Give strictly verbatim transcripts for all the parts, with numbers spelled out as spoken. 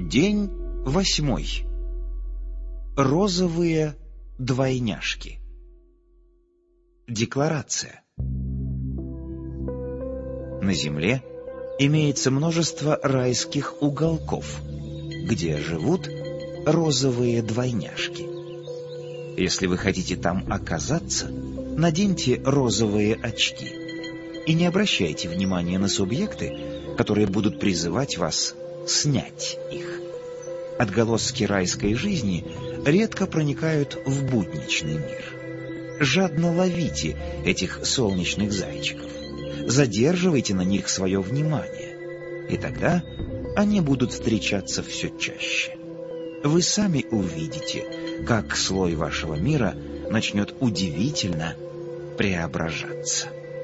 День восьмой. Розовые двойняшки. Декларация. На Земле имеется множество райских уголков, где живут розовые двойняшки. Если вы хотите там оказаться, наденьте розовые очки и не обращайте внимания на субъекты, которые будут призывать вас снять их. Отголоски райской жизни редко проникают в будничный мир. Жадно ловите этих солнечных зайчиков, задерживайте на них свое внимание, и тогда они будут встречаться все чаще. Вы сами увидите, как слой вашего мира начнет удивительно преображаться.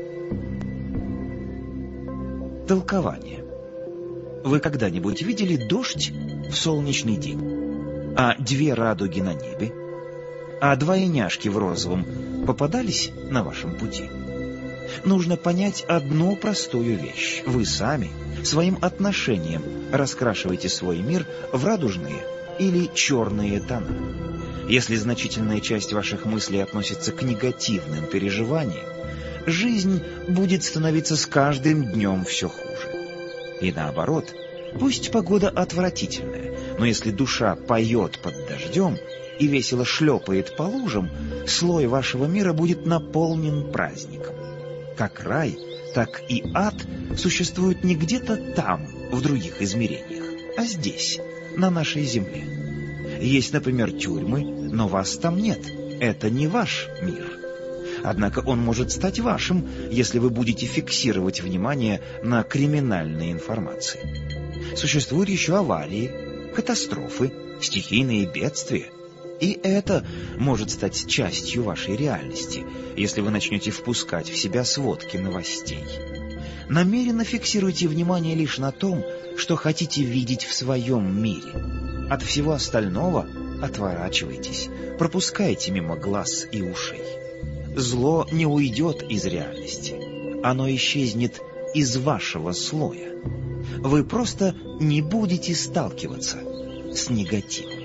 Толкование. Вы когда-нибудь видели дождь в солнечный день? А две радуги на небе? А двойняшки в розовом попадались на вашем пути? Нужно понять одну простую вещь. Вы сами своим отношением раскрашиваете свой мир в радужные или черные тона. Если значительная часть ваших мыслей относится к негативным переживаниям, жизнь будет становиться с каждым днем все хуже. И наоборот, пусть погода отвратительная, но если душа поет под дождем и весело шлепает по лужам, слой вашего мира будет наполнен праздником. Как рай, так и ад существуют не где-то там, в других измерениях, а здесь, на нашей земле. Есть, например, тюрьмы, но вас там нет. Это не ваш мир. Однако он может стать вашим, если вы будете фиксировать внимание на криминальной информации. Существуют еще аварии, катастрофы, стихийные бедствия. И это может стать частью вашей реальности, если вы начнете впускать в себя сводки новостей. Намеренно фиксируйте внимание лишь на том, что хотите видеть в своем мире. От всего остального отворачивайтесь, пропускайте мимо глаз и ушей. Зло не уйдет из реальности. Оно исчезнет из вашего слоя. Вы просто не будете сталкиваться с негативом.